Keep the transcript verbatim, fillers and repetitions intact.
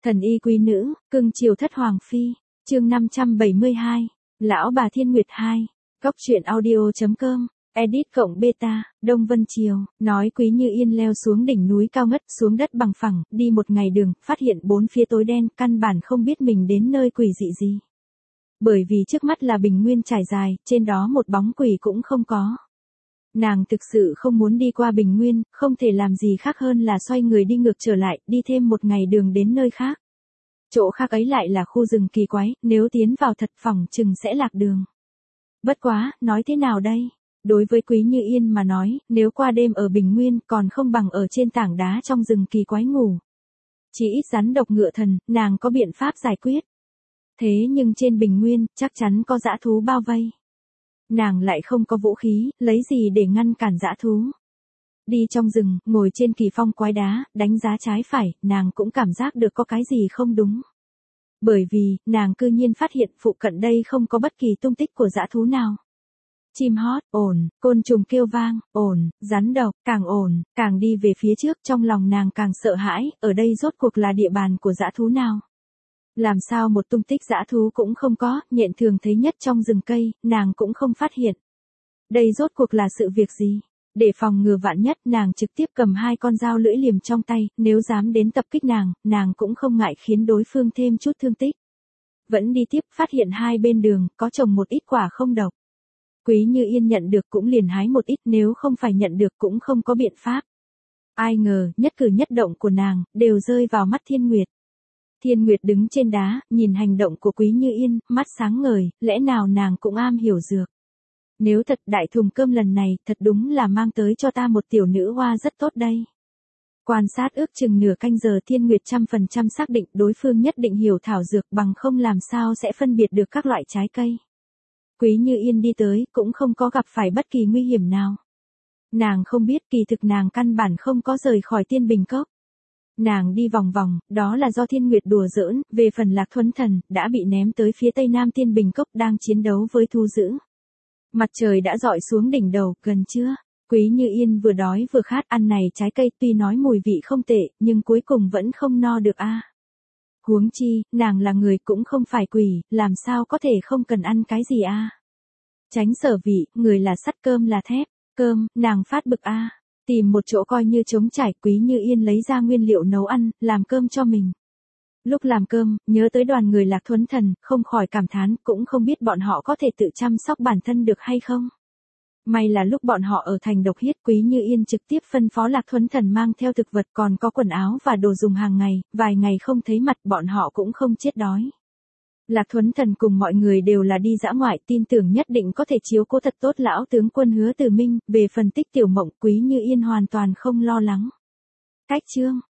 Thần y quý nữ, cưng chiều thất hoàng phi, chương năm trăm bảy mươi hai, lão bà Thiên Nguyệt hai, góc truyện audio.com, edit cộng beta, Đông Vân Triều, nói Quý Như Yên leo xuống đỉnh núi cao ngất xuống đất bằng phẳng, đi một ngày đường, phát hiện bốn phía tối đen, căn bản không biết mình đến nơi quỷ dị gì. Bởi vì trước mắt là bình nguyên trải dài, trên đó một bóng quỷ cũng không có. Nàng thực sự không muốn đi qua bình nguyên, không thể làm gì khác hơn là xoay người đi ngược trở lại, đi thêm một ngày đường đến nơi khác. Chỗ khác ấy lại là khu rừng kỳ quái, nếu tiến vào thật phỏng chừng sẽ lạc đường. Bất quá, nói thế nào đây? Đối với Quý Như Yên mà nói, nếu qua đêm ở bình nguyên còn không bằng ở trên tảng đá trong rừng kỳ quái ngủ. Chỉ ít rắn độc ngựa thần, nàng có biện pháp giải quyết. Thế nhưng trên bình nguyên, chắc chắn có dã thú bao vây. Nàng lại không có vũ khí, lấy gì để ngăn cản dã thú. Đi trong rừng, ngồi trên kỳ phong quái đá, đánh giá trái phải, nàng cũng cảm giác được có cái gì không đúng. Bởi vì, nàng cư nhiên phát hiện phụ cận đây không có bất kỳ tung tích của dã thú nào. Chim hót, ồn, côn trùng kêu vang, ồn, rắn độc, càng ồn, càng đi về phía trước, trong lòng nàng càng sợ hãi, ở đây rốt cuộc là địa bàn của dã thú nào. Làm sao một tung tích dã thú cũng không có, nhện thường thấy nhất trong rừng cây, nàng cũng không phát hiện. Đây rốt cuộc là sự việc gì? Để phòng ngừa vạn nhất, nàng trực tiếp cầm hai con dao lưỡi liềm trong tay, nếu dám đến tập kích nàng, nàng cũng không ngại khiến đối phương thêm chút thương tích. Vẫn đi tiếp, phát hiện hai bên đường, có trồng một ít quả không độc. Quý Như Yên nhận được cũng liền hái một ít, nếu không phải nhận được cũng không có biện pháp. Ai ngờ, nhất cử nhất động của nàng, đều rơi vào mắt Thiên Nguyệt. Thiên Nguyệt đứng trên đá, nhìn hành động của Quý Như Yên, mắt sáng ngời, lẽ nào nàng cũng am hiểu dược. Nếu thật đại thùng cơm lần này, thật đúng là mang tới cho ta một tiểu nữ hoa rất tốt đây. Quan sát ước chừng nửa canh giờ Thiên Nguyệt trăm phần trăm xác định đối phương nhất định hiểu thảo dược bằng không làm sao sẽ phân biệt được các loại trái cây. Quý Như Yên đi tới, cũng không có gặp phải bất kỳ nguy hiểm nào. Nàng không biết kỳ thực nàng căn bản không có rời khỏi Tiên Bình Cốc. Nàng đi vòng vòng, đó là do Thiên Nguyệt đùa giỡn, về phần Lạc Thuấn Thần, đã bị ném tới phía tây nam Tiên Bình Cốc đang chiến đấu với thú dữ. Mặt trời đã dọi xuống đỉnh đầu, gần trưa. Quý Như Yên vừa đói vừa khát ăn này trái cây tuy nói mùi vị không tệ, nhưng cuối cùng vẫn không no được a. À. Huống chi, nàng là người cũng không phải quỷ, làm sao có thể không cần ăn cái gì a. À. Tránh sở vị, người là sắt cơm là thép, cơm, nàng phát bực a. À. Tìm một chỗ coi như trống trải, Quý Như Yên lấy ra nguyên liệu nấu ăn, làm cơm cho mình. Lúc làm cơm, nhớ tới đoàn người Lạc Thuấn Thần, không khỏi cảm thán, cũng không biết bọn họ có thể tự chăm sóc bản thân được hay không. May là lúc bọn họ ở thành Độc Hiết, Quý Như Yên trực tiếp phân phó Lạc Thuấn Thần mang theo thực vật còn có quần áo và đồ dùng hàng ngày, vài ngày không thấy mặt bọn họ cũng không chết đói. Lạc Thuấn Thần cùng mọi người đều là đi dã ngoại, tin tưởng nhất định có thể chiếu cố thật tốt lão tướng quân Hứa Từ Minh, về phần Tích Tiểu Mộng, Quý Như Yên hoàn toàn không lo lắng. Cách chương